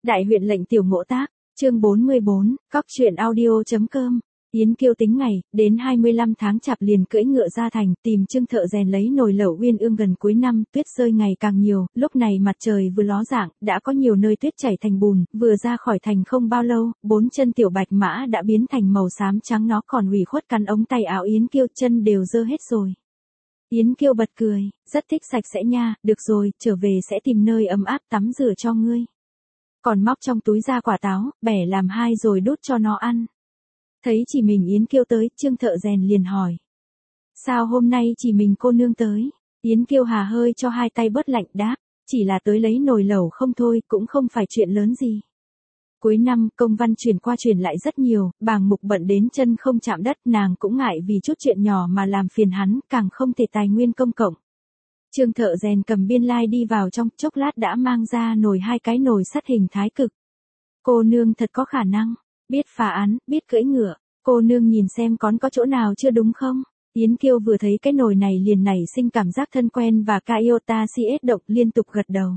Đại huyện lệnh tiểu ngộ tác, chương 44, cóc truyện audio.com. Yến Kiêu tính ngày, đến 25 tháng chạp liền cưỡi ngựa ra thành, tìm Trương thợ rèn lấy nồi lẩu uyên ương. Gần cuối năm, tuyết rơi ngày càng nhiều, lúc này mặt trời vừa ló dạng, đã có nhiều nơi tuyết chảy thành bùn, vừa ra khỏi thành không bao lâu, bốn chân tiểu bạch mã đã biến thành màu xám trắng, nó còn ủy khuất cắn ống tay áo Yến Kiêu, chân đều dơ hết rồi. Yến Kiêu bật cười, rất thích sạch sẽ nha, được rồi, trở về sẽ tìm nơi ấm áp tắm rửa cho ngươi. Còn móc trong túi ra quả táo, bẻ làm hai rồi đút cho nó ăn. Thấy chỉ mình Yến Kiêu tới, Trương thợ rèn liền hỏi. Sao hôm nay chỉ mình cô nương tới? Yến Kiêu hà hơi cho hai tay bớt lạnh đáp, chỉ là tới lấy nồi lẩu không thôi, cũng không phải chuyện lớn gì. Cuối năm, công văn truyền qua truyền lại rất nhiều, bàng mục bận đến chân không chạm đất, nàng cũng ngại vì chút chuyện nhỏ mà làm phiền hắn, càng không thể tài nguyên công cộng. Trương thợ rèn cầm biên lai đi vào trong, chốc lát đã mang ra hai cái nồi sắt hình thái cực. Cô nương thật có khả năng, biết phá án, biết cưỡi ngựa, cô nương nhìn xem có chỗ nào chưa đúng không? Yến Kiêu vừa thấy cái nồi này liền nảy sinh cảm giác thân quen và Iota CS động, liên tục gật đầu.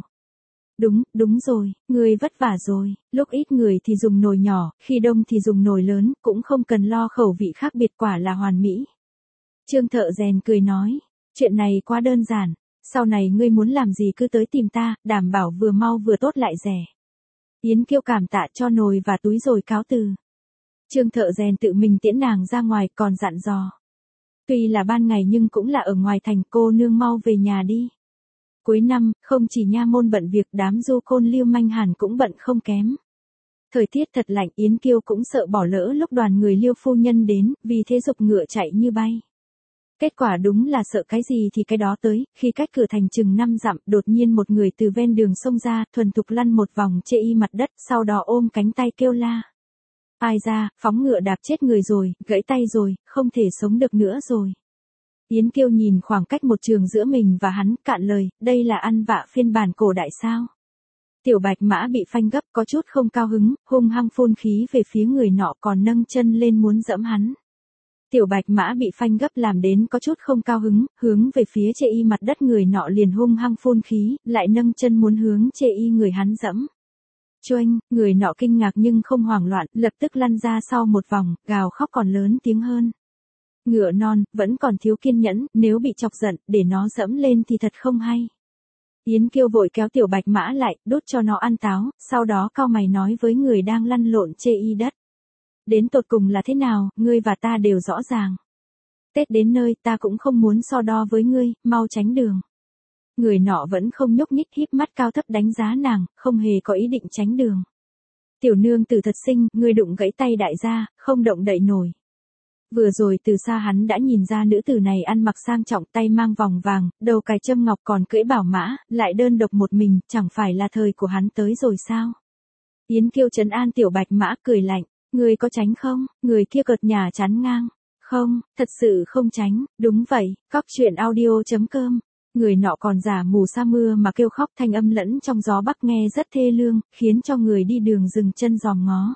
Đúng rồi, người vất vả rồi, lúc ít người thì dùng nồi nhỏ, khi đông thì dùng nồi lớn, cũng không cần lo khẩu vị khác biệt, quả là hoàn mỹ. Trương thợ rèn cười nói, chuyện này quá đơn giản, sau này ngươi muốn làm gì cứ tới tìm ta, đảm bảo vừa mau vừa tốt lại rẻ. Yến Kiêu cảm tạ cho nồi và túi rồi cáo từ. Trương thợ rèn tự mình tiễn nàng ra ngoài, còn dặn dò. Tuy là ban ngày nhưng cũng là ở ngoài thành, cô nương mau về nhà đi. Cuối năm, không chỉ nha môn bận việc, đám du côn Lưu Manh Hàn cũng bận không kém. Thời tiết thật lạnh, Yến Kiêu cũng sợ bỏ lỡ lúc đoàn người Liêu phu nhân đến, vì thế giục ngựa chạy như bay. Kết quả đúng là sợ cái gì thì cái đó tới, khi cách cửa thành chừng 5 dặm, đột nhiên một người từ ven đường xông ra, thuần thục lăn một vòng chê y mặt đất, sau đó ôm cánh tay kêu la. Ai ra, phóng ngựa đạp chết người rồi, gãy tay rồi, không thể sống được nữa rồi. Yến Kiêu nhìn khoảng cách một trường giữa mình và hắn, cạn lời, đây là ăn vạ phiên bản cổ đại sao? Tiểu bạch mã bị phanh gấp, có chút không cao hứng, hung hăng phun khí về phía người nọ, còn nâng chân lên muốn giẫm hắn. Tiểu bạch mã bị phanh gấp làm đến có chút không cao hứng, hướng về phía chê y mặt đất, người nọ liền hung hăng phun khí, lại nâng chân muốn hướng chê y người hắn giẫm. Choanh, người nọ kinh ngạc nhưng không hoảng loạn, lập tức lăn ra sau một vòng, gào khóc còn lớn tiếng hơn. Ngựa non, vẫn còn thiếu kiên nhẫn, nếu bị chọc giận, để nó dẫm lên thì thật không hay. Yến Kiêu vội kéo tiểu bạch mã lại, đút cho nó ăn táo, sau đó cau mày nói với người đang lăn lộn chê y đất. Đến tột cùng là thế nào, ngươi và ta đều rõ ràng. Tết đến nơi, ta cũng không muốn so đo với ngươi, mau tránh đường. Người nọ vẫn không nhúc nhích, híp mắt cao thấp đánh giá nàng, không hề có ý định tránh đường. Tiểu nương tử thật xinh, ngươi đụng gãy tay đại gia, không động đậy nổi. Vừa rồi từ xa hắn đã nhìn ra nữ tử này ăn mặc sang trọng, tay mang vòng vàng, đầu cài châm ngọc, còn cưỡi bảo mã, lại đơn độc một mình, chẳng phải là thời của hắn tới rồi sao? Yến Kiêu trấn an tiểu bạch mã, cười lạnh, người có tránh không? Người kia cợt nhả chắn ngang. Không, thật sự không tránh, đúng vậy, cóc truyện audio.com. Người nọ còn giả mù sa mưa mà kêu khóc, thanh âm lẫn trong gió bắc nghe rất thê lương, khiến cho người đi đường dừng chân dòm ngó.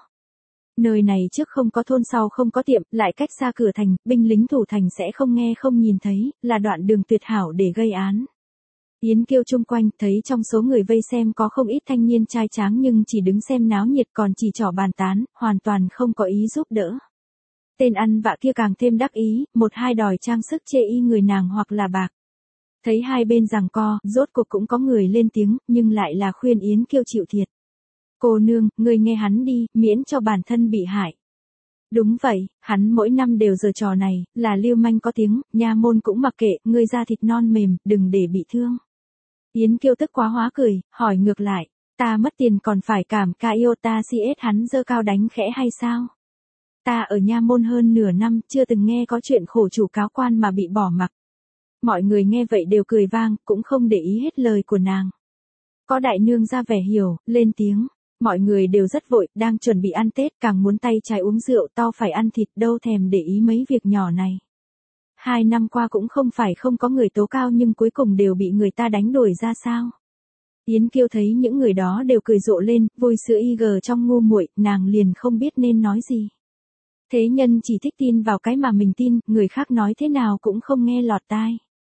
Nơi này trước không có thôn, sau không có tiệm, lại cách xa cửa thành, binh lính thủ thành sẽ không nghe không nhìn thấy, là đoạn đường tuyệt hảo để gây án. Yến Kiêu chung quanh, thấy trong số người vây xem có không ít thanh niên trai tráng nhưng chỉ đứng xem náo nhiệt, còn chỉ trỏ bàn tán, hoàn toàn không có ý giúp đỡ. Tên ăn vạ kia càng thêm đắc ý, một hai đòi trang sức chê y người nàng hoặc là bạc. Thấy hai bên giằng co, rốt cuộc cũng có người lên tiếng, nhưng lại là khuyên Yến Kiêu chịu thiệt. Cô nương, ngươi nghe hắn đi, miễn cho bản thân bị hại. Đúng vậy, hắn mỗi năm đều giở trò này, là lưu manh có tiếng, nha môn cũng mặc kệ, ngươi da thịt non mềm, đừng để bị thương. Yến Kiêu tức quá hóa cười, hỏi ngược lại, ta mất tiền còn phải cảm Iota CS hắn dơ cao đánh khẽ hay sao? Ta ở nha môn hơn nửa năm, chưa từng nghe có chuyện khổ chủ cáo quan mà bị bỏ mặc. Mọi người nghe vậy đều cười vang, cũng không để ý hết lời của nàng. Có đại nương ra vẻ hiểu, lên tiếng. Mọi người đều rất vội, đang chuẩn bị ăn Tết, càng muốn tay trái uống rượu, to phải ăn thịt, đâu thèm để ý mấy việc nhỏ này. 2 năm qua cũng không phải không có người tố cao nhưng cuối cùng đều bị người ta đánh đuổi ra sao. Yến Kiêu thấy những người đó đều cười rộ lên, vui sữa IG trong ngu muội, nàng liền không biết nên nói gì. Thế nhân chỉ thích tin vào cái mà mình tin, người khác nói thế nào cũng không nghe lọt tai.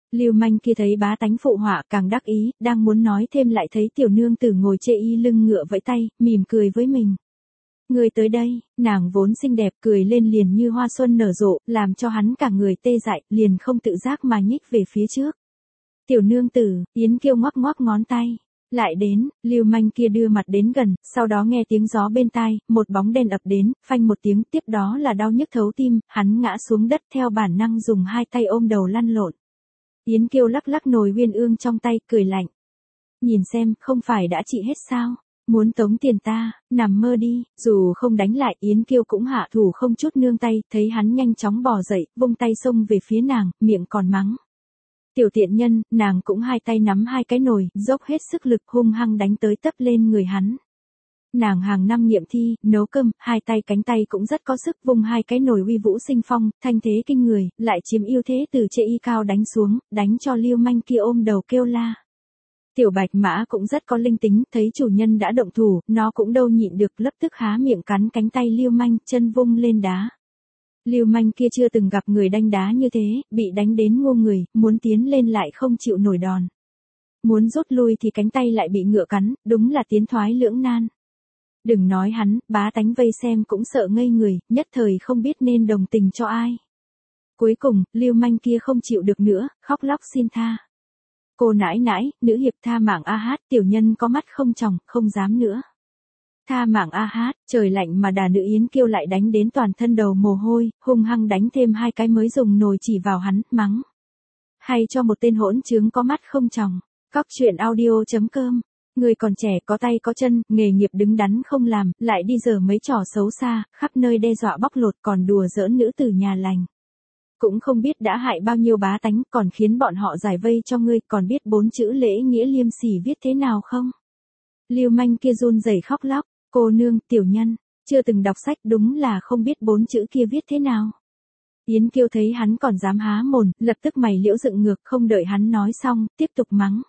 Lưu manh kia thấy bá tánh phụ họa càng đắc ý, đang muốn nói thêm lại thấy tiểu nương tử ngồi chê y lưng ngựa vẫy tay, mỉm cười với mình. Người tới đây, nàng vốn xinh đẹp cười lên liền như hoa xuân nở rộ, làm cho hắn cả người tê dại, liền không tự giác mà nhích về phía trước. Tiểu nương tử, Yến Kiêu ngoắc ngoắc ngón tay. Lại đến, Lưu manh kia đưa mặt đến gần, sau đó nghe tiếng gió bên tai, một bóng đen ập đến, phanh một tiếng, tiếp đó là đau nhức thấu tim, hắn ngã xuống đất theo bản năng dùng hai tay ôm đầu lăn lộn. Yến Kiêu lắc lắc nồi uyên ương trong tay, cười lạnh. Nhìn xem, không phải đã trị hết sao? Muốn tống tiền ta, nằm mơ đi, dù không đánh lại Yến Kiêu cũng hạ thủ không chút nương tay, thấy hắn nhanh chóng bò dậy, vung tay xông về phía nàng, miệng còn mắng. Tiểu tiện nhân, nàng cũng hai tay nắm hai cái nồi, dốc hết sức lực hung hăng đánh tới tấp lên người hắn. Nàng hàng năm nghiệm thi, nấu cơm, hai tay cánh tay cũng rất có sức vung hai cái nồi uy vũ sinh phong, thanh thế kinh người, lại chiếm ưu thế từ chê y cao đánh xuống, đánh cho Lưu manh kia ôm đầu kêu la. Tiểu bạch mã cũng rất có linh tính, thấy chủ nhân đã động thủ, nó cũng đâu nhịn được lập tức há miệng cắn cánh tay Lưu manh, chân vung lên đá. Lưu manh kia chưa từng gặp người đánh đá như thế, bị đánh đến ngu người, muốn tiến lên lại không chịu nổi đòn. Muốn rút lui thì cánh tay lại bị ngựa cắn, đúng là tiến thoái lưỡng nan. Đừng nói hắn, bá tánh vây xem cũng sợ ngây người, nhất thời không biết nên đồng tình cho ai. Cuối cùng, Lưu manh kia không chịu được nữa, khóc lóc xin tha. Cô nãi nãi, nữ hiệp tha mạng a hát, tiểu nhân có mắt không tròng, không dám nữa. Tha mạng a hát, trời lạnh mà đà nữ Yến Kiêu lại đánh đến toàn thân đầu mồ hôi, hung hăng đánh thêm hai cái mới dùng nồi chỉ vào hắn, mắng. Hay cho một tên hỗn trướng có mắt không tròng. Cóc truyện audio.com. Người còn trẻ có tay có chân, nghề nghiệp đứng đắn không làm, lại đi giờ mấy trò xấu xa, khắp nơi đe dọa bóc lột còn đùa giỡn nữ tử nhà lành. Cũng không biết đã hại bao nhiêu bá tánh, còn khiến bọn họ giải vây cho ngươi, còn biết 4 chữ lễ nghĩa liêm sỉ viết thế nào không? Lưu manh kia run rẩy khóc lóc, cô nương, tiểu nhân, chưa từng đọc sách đúng là không biết 4 chữ kia viết thế nào. Yến Kiêu thấy hắn còn dám há mồm, lập tức mày liễu dựng ngược, không đợi hắn nói xong, tiếp tục mắng.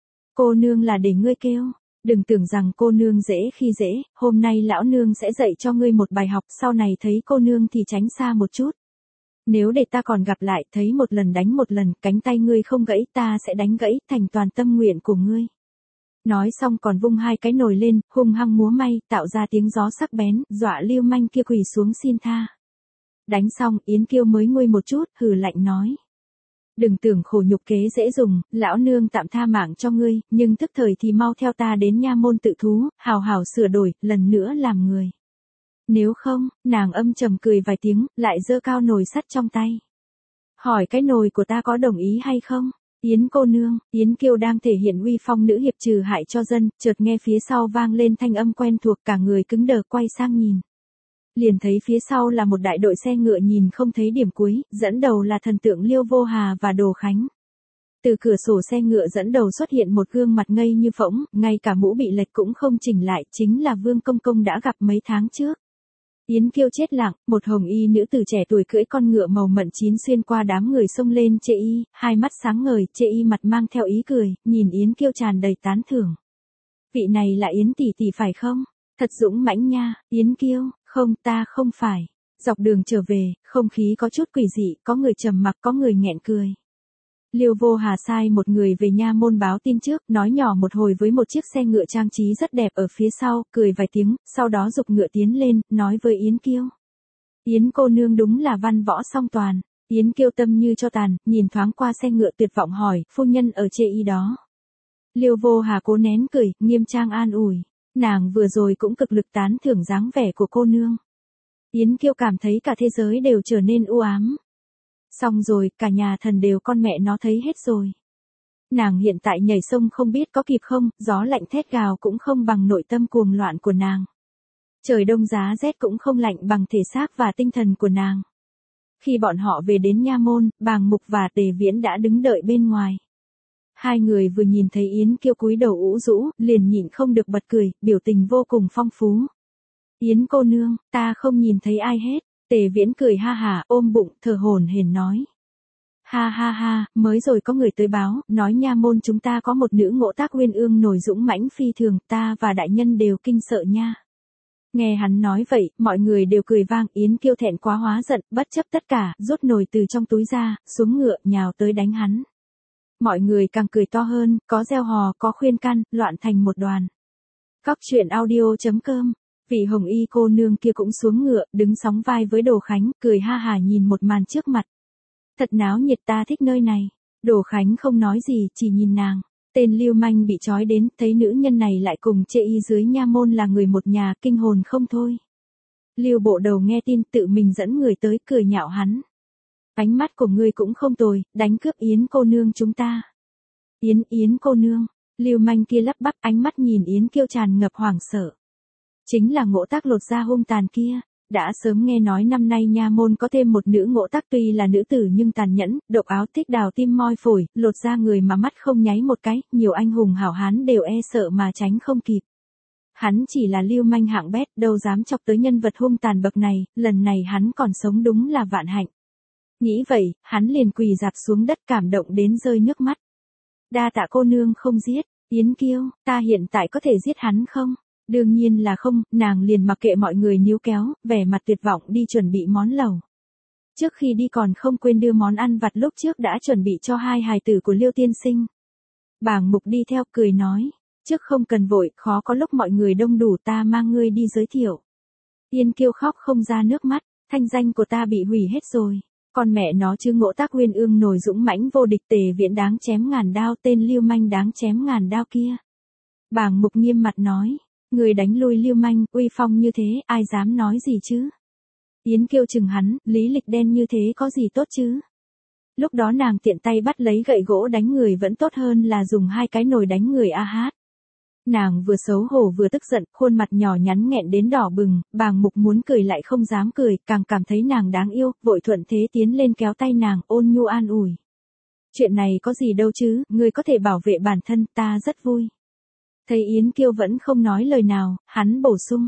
Cô nương là để ngươi kêu, đừng tưởng rằng cô nương dễ khi dễ, hôm nay lão nương sẽ dạy cho ngươi một bài học, sau này thấy cô nương thì tránh xa một chút. Nếu để ta còn gặp lại, thấy một lần đánh một lần, cánh tay ngươi không gãy, ta sẽ đánh gãy, thành toàn tâm nguyện của ngươi. Nói xong còn vung hai cái nồi lên, hung hăng múa may, tạo ra tiếng gió sắc bén, dọa Lưu manh kia quỳ xuống xin tha. Đánh xong, Yến Kiêu mới nguôi một chút, hừ lạnh nói. Đừng tưởng khổ nhục kế dễ dùng, lão nương tạm tha mạng cho ngươi, nhưng tức thời thì mau theo ta đến nha môn tự thú, hào hào sửa đổi, lần nữa làm người. Nếu không, nàng âm trầm cười vài tiếng, lại giơ cao nồi sắt trong tay. Hỏi cái nồi của ta có đồng ý hay không? Yến cô nương, Yến Kiêu đang thể hiện uy phong nữ hiệp trừ hại cho dân, chợt nghe phía sau vang lên thanh âm quen thuộc, cả người cứng đờ quay sang nhìn. Liền thấy phía sau là một đại đội xe ngựa nhìn không thấy điểm cuối, dẫn đầu là thần tượng Liêu Vô Hà và Đồ Khánh. Từ cửa sổ xe ngựa dẫn đầu xuất hiện một gương mặt ngây như phỗng, ngay cả mũ bị lệch cũng không chỉnh lại, chính là Vương Công Công đã gặp mấy tháng trước. Yến Kiêu chết lặng, một hồng y nữ tử trẻ tuổi cưỡi con ngựa màu mận chín xuyên qua đám người xông lên chê y, hai mắt sáng ngời, chê y mặt mang theo ý cười, nhìn Yến Kiêu tràn đầy tán thưởng. Vị này là Yến tỷ tỷ phải không? Thật dũng mãnh nha, Yến Kiêu, không ta không phải. Dọc đường trở về, không khí có chút quỷ dị, có người trầm mặc có người nghẹn cười. Liêu Vô Hà sai một người về nha môn báo tin trước, nói nhỏ một hồi với một chiếc xe ngựa trang trí rất đẹp ở phía sau, cười vài tiếng, sau đó giục ngựa tiến lên, nói với Yến Kiêu. Yến cô nương đúng là văn võ song toàn. Yến Kiêu tâm như cho tàn, nhìn thoáng qua xe ngựa tuyệt vọng hỏi, phu nhân ở chê y đó. Liêu Vô Hà cố nén cười, nghiêm trang an ủi. Nàng vừa rồi cũng cực lực tán thưởng dáng vẻ của cô nương. Yến Kiêu cảm thấy cả thế giới đều trở nên u ám. Xong rồi, cả nhà thần đều con mẹ nó thấy hết rồi. Nàng hiện tại nhảy sông không biết có kịp không, gió lạnh thét gào cũng không bằng nội tâm cuồng loạn của nàng. Trời đông giá rét cũng không lạnh bằng thể xác và tinh thần của nàng. Khi bọn họ về đến nha môn, Bàng Mục và Tề Viễn đã đứng đợi bên ngoài. Hai người vừa nhìn thấy Yến Kiêu cúi đầu ủ rũ, liền nhịn không được bật cười, biểu tình vô cùng phong phú. Yến cô nương, ta không nhìn thấy ai hết. Tề Viễn cười ha hả, ôm bụng, thở hổn hển nói. Ha ha ha, mới rồi có người tới báo, nói nha môn chúng ta có một nữ ngộ tác uyên ương nổi dũng mãnh phi thường, ta và đại nhân đều kinh sợ nha. Nghe hắn nói vậy, mọi người đều cười vang, Yến Kiêu thẹn quá hóa giận, bất chấp tất cả, rút nồi từ trong túi ra, xuống ngựa, nhào tới đánh hắn. Mọi người càng cười to hơn, có reo hò, có khuyên can, loạn thành một đoàn. Cóc truyện audio.com. Vị hồng y cô nương kia cũng xuống ngựa, đứng sóng vai với Đồ Khánh, cười ha hả nhìn một màn trước mặt. Thật náo nhiệt, ta thích nơi này. Đồ Khánh không nói gì, chỉ nhìn nàng. Tên lưu manh bị trói đến, thấy nữ nhân này lại cùng chê y dưới nha môn là người một nhà, kinh hồn không thôi. Lưu bộ đầu nghe tin tự mình dẫn người tới, cười nhạo hắn. Ánh mắt của ngươi cũng không tồi, đánh cướp Yến cô nương chúng ta. Yến cô nương, lưu manh kia lắp bắp, ánh mắt nhìn Yến Kiêu tràn ngập hoảng sợ. Chính là Ngỗ Tác lột da hung tàn kia. Đã sớm nghe nói năm nay nha môn có thêm một nữ Ngỗ Tác, tuy là nữ tử nhưng tàn nhẫn, độc áo, thích đào tim moi phổi, lột da người mà mắt không nháy một cái, nhiều anh hùng hảo hán đều e sợ mà tránh không kịp. Hắn chỉ là lưu manh hạng bét, đâu dám chọc tới nhân vật hung tàn bậc này, lần này hắn còn sống đúng là vạn hạnh. Nghĩ vậy, hắn liền quỳ rạp xuống đất cảm động đến rơi nước mắt. Đa tạ cô nương không giết, Yến Kiêu, ta hiện tại có thể giết hắn không? Đương nhiên là không, nàng liền mặc kệ mọi người níu kéo, vẻ mặt tuyệt vọng đi chuẩn bị món lẩu. Trước khi đi còn không quên đưa món ăn vặt lúc trước đã chuẩn bị cho hai hài tử của Liêu tiên sinh. Bàng Mục đi theo cười nói, trước không cần vội, khó có lúc mọi người đông đủ ta mang ngươi đi giới thiệu. Yến Kiêu khóc không ra nước mắt, thanh danh của ta bị hủy hết rồi. Con mẹ nó chứ, Ngỗ Tác Uyên Ương nổi dũng mãnh vô địch, Tề Viễn đáng chém ngàn đao, tên lưu manh đáng chém ngàn đao kia. Bàng Mục nghiêm mặt nói, người đánh lui lưu manh, uy phong như thế, ai dám nói gì chứ? Yến Kiêu chừng hắn, lý lịch đen như thế có gì tốt chứ? Lúc đó nàng tiện tay bắt lấy gậy gỗ đánh người vẫn tốt hơn là dùng hai cái nồi đánh người a hát. Nàng vừa xấu hổ vừa tức giận, khuôn mặt nhỏ nhắn nghẹn đến đỏ bừng, Bàng Mục muốn cười lại không dám cười, càng cảm thấy nàng đáng yêu, vội thuận thế tiến lên kéo tay nàng, ôn nhu an ủi. Chuyện này có gì đâu chứ, ngươi có thể bảo vệ bản thân, ta rất vui. Thấy Yến Kiêu vẫn không nói lời nào, hắn bổ sung.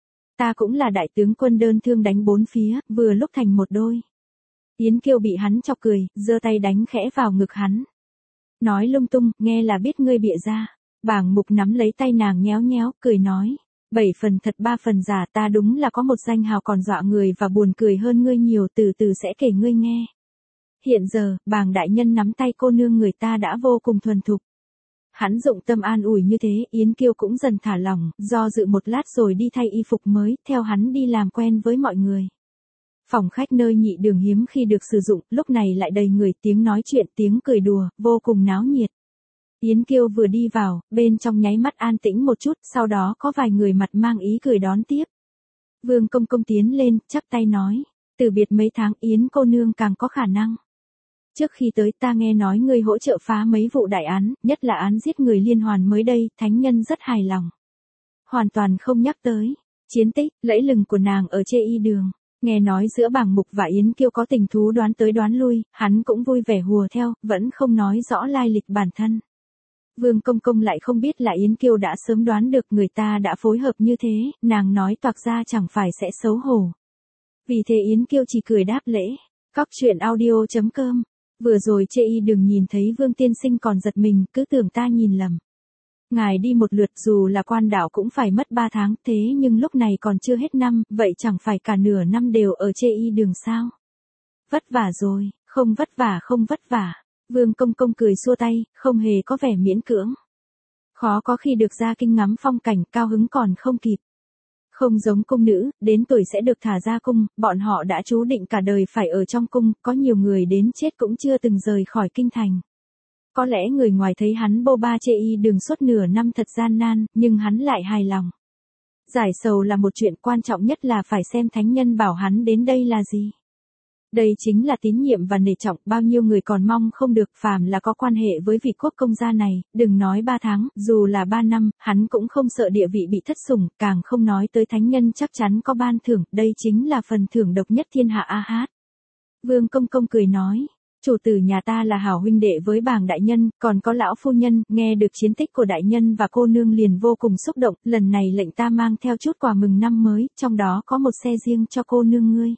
Ta cũng là đại tướng quân đơn thương đánh bốn phía, vừa lúc thành một đôi. Yến Kiêu bị hắn chọc cười, giơ tay đánh khẽ vào ngực hắn. Nói lung tung, nghe là biết ngươi bịa ra. Bàng Mục nắm lấy tay nàng nhéo nhéo, cười nói. 7 phần thật 3 phần giả, ta đúng là có một danh hào còn dọa người và buồn cười hơn ngươi nhiều, từ từ sẽ kể ngươi nghe. Hiện giờ, Bàng đại nhân nắm tay cô nương người ta đã vô cùng thuần thục. Hắn dụng tâm an ủi như thế, Yến Kiêu cũng dần thả lỏng, do dự một lát rồi đi thay y phục mới, theo hắn đi làm quen với mọi người. Phòng khách nơi nhị đường hiếm khi được sử dụng, lúc này lại đầy người, tiếng nói chuyện, tiếng cười đùa, vô cùng náo nhiệt. Yến Kiêu vừa đi vào, bên trong nháy mắt an tĩnh một chút, sau đó có vài người mặt mang ý cười đón tiếp. Vương Công Công tiến lên, chắp tay nói, từ biệt mấy tháng, Yến cô nương càng có khả năng. Trước khi tới ta nghe nói ngươi hỗ trợ phá mấy vụ đại án, nhất là án giết người liên hoàn mới đây, thánh nhân rất hài lòng. Hoàn toàn không nhắc tới chiến tích, lẫy lừng của nàng ở chê y đường. Nghe nói giữa Bàng Mục và Yến Kiêu có tình thú đoán tới đoán lui, hắn cũng vui vẻ hùa theo, vẫn không nói rõ lai lịch bản thân. Vương Công Công lại không biết là Yến Kiêu đã sớm đoán được người ta đã phối hợp như thế, nàng nói toạc ra chẳng phải sẽ xấu hổ. Vì thế Yến Kiêu chỉ cười đáp lễ. Cóc truyện audio.com. Vừa rồi chê y đừng nhìn thấy Vương tiên sinh còn giật mình, cứ tưởng ta nhìn lầm. Ngài đi một lượt dù là quan đảo cũng phải mất 3 tháng, thế nhưng lúc này còn chưa hết năm, vậy chẳng phải cả nửa năm đều ở chê y đường sao? Vất vả rồi, không vất vả không vất vả. Vương Công Công cười xua tay, không hề có vẻ miễn cưỡng. Khó có khi được ra kinh ngắm phong cảnh, cao hứng còn không kịp. Không giống cung nữ, đến tuổi sẽ được thả ra cung, bọn họ đã chú định cả đời phải ở trong cung, có nhiều người đến chết cũng chưa từng rời khỏi kinh thành. Có lẽ người ngoài thấy hắn bô ba chê y đường suốt nửa năm thật gian nan, nhưng hắn lại hài lòng. Giải sầu là một chuyện, quan trọng nhất là phải xem thánh nhân bảo hắn đến đây là gì. Đây chính là tín nhiệm và nể trọng, bao nhiêu người còn mong không được, phàm là có quan hệ với vị quốc công gia này, đừng nói 3 tháng, dù là 3 năm, hắn cũng không sợ địa vị bị thất sủng, càng không nói tới thánh nhân chắc chắn có ban thưởng, đây chính là phần thưởng độc nhất thiên hạ a hát. Vương Công Công cười nói, chủ tử nhà ta là hảo huynh đệ với Bàng đại nhân, còn có lão phu nhân, nghe được chiến tích của đại nhân và cô nương liền vô cùng xúc động, lần này lệnh ta mang theo chút quà mừng năm mới, trong đó có một xe riêng cho cô nương ngươi.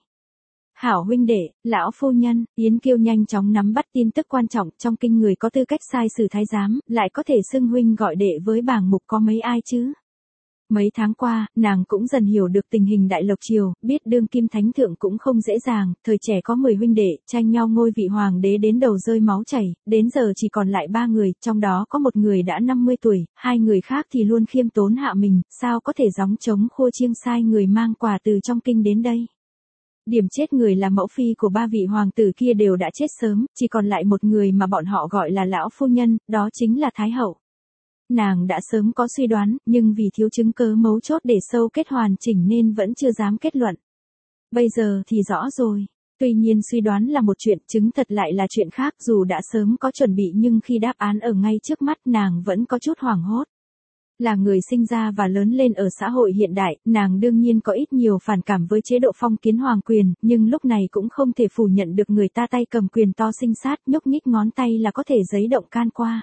Hảo huynh đệ, lão phu nhân, Yến Kiêu nhanh chóng nắm bắt tin tức quan trọng, trong kinh người có tư cách sai sử thái giám, lại có thể xưng huynh gọi đệ với Bàng Mục có mấy ai chứ? Mấy tháng qua, nàng cũng dần hiểu được tình hình Đại Lộc Triều, biết đương kim thánh thượng cũng không dễ dàng, thời trẻ có 10 huynh đệ, tranh nhau ngôi vị hoàng đế đến đầu rơi máu chảy, đến giờ chỉ còn lại 3 người, trong đó có một người đã 50 tuổi, 2 người khác thì luôn khiêm tốn hạ mình, sao có thể gióng trống khua chiêng sai người mang quà từ trong kinh đến đây. Điểm chết người là mẫu phi của 3 vị hoàng tử kia đều đã chết sớm, chỉ còn lại một người mà bọn họ gọi là lão phu nhân, đó chính là Thái hậu. Nàng đã sớm có suy đoán, nhưng vì thiếu chứng cớ mấu chốt để sâu kết hoàn chỉnh nên vẫn chưa dám kết luận. Bây giờ thì rõ rồi. Tuy nhiên suy đoán là một chuyện, chứng thật lại là chuyện khác, dù đã sớm có chuẩn bị nhưng khi đáp án ở ngay trước mắt nàng vẫn có chút hoảng hốt. Là người sinh ra và lớn lên ở xã hội hiện đại, nàng đương nhiên có ít nhiều phản cảm với chế độ phong kiến hoàng quyền, nhưng lúc này cũng không thể phủ nhận được người ta tay cầm quyền to sinh sát, nhúc nhích ngón tay là có thể giấy động can qua.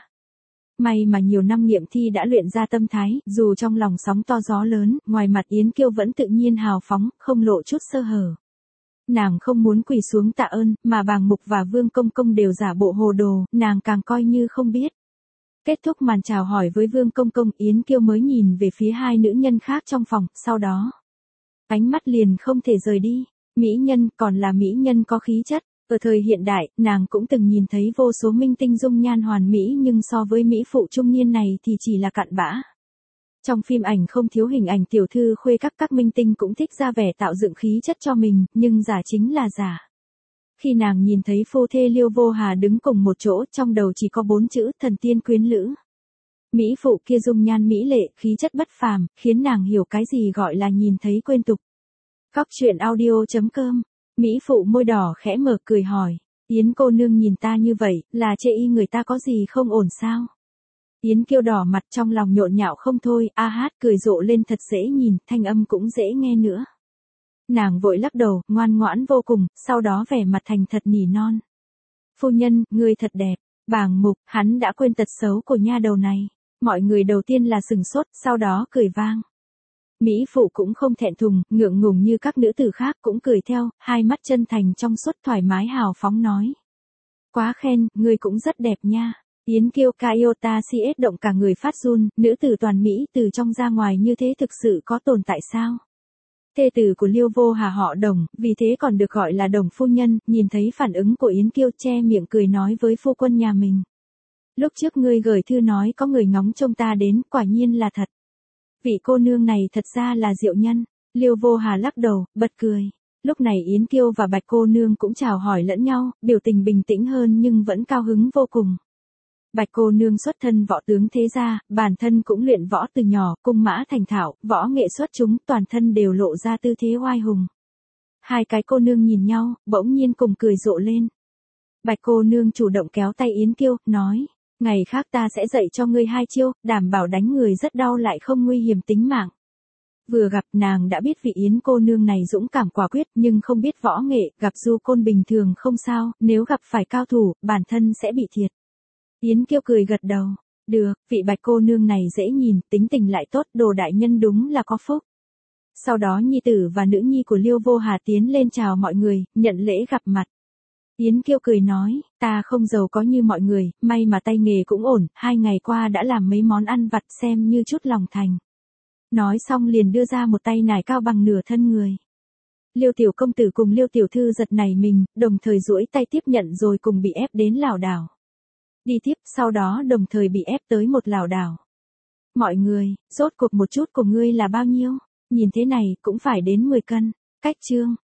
May mà nhiều năm nghiệm thi đã luyện ra tâm thái, dù trong lòng sóng to gió lớn, ngoài mặt Yến Kiêu vẫn tự nhiên hào phóng, không lộ chút sơ hở. Nàng không muốn quỳ xuống tạ ơn, mà Bàng Mục và Vương Công Công đều giả bộ hồ đồ, nàng càng coi như không biết. Kết thúc màn chào hỏi với Vương Công Công, Yến Kiêu mới nhìn về phía 2 nữ nhân khác trong phòng, sau đó ánh mắt liền không thể rời đi. Mỹ nhân, còn là mỹ nhân có khí chất. Ở thời hiện đại, nàng cũng từng nhìn thấy vô số minh tinh dung nhan hoàn mỹ nhưng so với mỹ phụ trung niên này thì chỉ là cặn bã. Trong phim ảnh không thiếu hình ảnh tiểu thư khuê các minh tinh cũng thích ra vẻ tạo dựng khí chất cho mình, nhưng giả chính là giả. Khi nàng nhìn thấy phu thê Liêu Vô Hà đứng cùng một chỗ, trong đầu chỉ có 4 chữ thần tiên quyến lữ. Mỹ phụ kia dung nhan mỹ lệ, khí chất bất phàm, khiến nàng hiểu cái gì gọi là nhìn thấy quên tục. Góc truyện audio.com. Mỹ phụ môi đỏ khẽ mở cười hỏi, Yến cô nương nhìn ta như vậy, là chê y người ta có gì không ổn sao? Yến Kiêu đỏ mặt trong lòng nhộn nhạo không thôi, a hát cười rộ lên thật dễ nhìn, thanh âm cũng dễ nghe nữa. Nàng vội lắc đầu, ngoan ngoãn vô cùng, sau đó vẻ mặt thành thật nỉ non. Phu nhân, ngươi thật đẹp. Bàng Mục, hắn đã quên tật xấu của nha đầu này. Mọi người đầu tiên là sừng sốt, sau đó cười vang. Mỹ phụ cũng không thẹn thùng, ngượng ngùng như các nữ tử khác cũng cười theo, hai mắt chân thành trong suốt thoải mái hào phóng nói. Quá khen, ngươi cũng rất đẹp nha. Yến Kiêu Kaiota CS động cả người phát run, nữ tử toàn Mỹ từ trong ra ngoài như thế thực sự có tồn tại sao? Thê tử của Liêu Vô Hà họ Đồng, vì thế còn được gọi là Đồng phu nhân, nhìn thấy phản ứng của Yến Kiêu che miệng cười nói với phu quân nhà mình. Lúc trước ngươi gửi thư nói có người ngóng trông ta đến, quả nhiên là thật. Vị cô nương này thật ra là diệu nhân. Liêu Vô Hà lắc đầu, bật cười. Lúc này Yến Kiêu và Bạch cô nương cũng chào hỏi lẫn nhau, biểu tình bình tĩnh hơn nhưng vẫn cao hứng vô cùng. Bạch cô nương xuất thân võ tướng thế gia, bản thân cũng luyện võ từ nhỏ, cung mã thành thạo, võ nghệ xuất chúng, toàn thân đều lộ ra tư thế oai hùng. Hai cái cô nương nhìn nhau, bỗng nhiên cùng cười rộ lên. Bạch cô nương chủ động kéo tay Yến Kiêu, nói, ngày khác ta sẽ dạy cho ngươi 2 chiêu, đảm bảo đánh người rất đau lại không nguy hiểm tính mạng. Vừa gặp nàng đã biết vị Yến cô nương này dũng cảm quả quyết nhưng không biết võ nghệ, gặp du côn bình thường không sao, nếu gặp phải cao thủ, bản thân sẽ bị thiệt. Yến Kiêu cười gật đầu, được, vị Bạch cô nương này dễ nhìn, tính tình lại tốt, đồ đại nhân đúng là có phúc. Sau đó nhi tử và nữ nhi của Liêu Vô Hà tiến lên chào mọi người, nhận lễ gặp mặt. Yến Kiêu cười nói, ta không giàu có như mọi người, may mà tay nghề cũng ổn, 2 ngày qua đã làm mấy món ăn vặt xem như chút lòng thành. Nói xong liền đưa ra một tay nải cao bằng nửa thân người. Liêu tiểu công tử cùng Liêu tiểu thư giật nảy mình, đồng thời duỗi tay tiếp nhận rồi cùng bị ép đến lảo đảo. Đi tiếp, sau đó đồng thời bị ép tới một lảo đảo. Mọi người, rốt cuộc một chút của ngươi là bao nhiêu? Nhìn thế này, cũng phải đến 10 cân. Cách chương.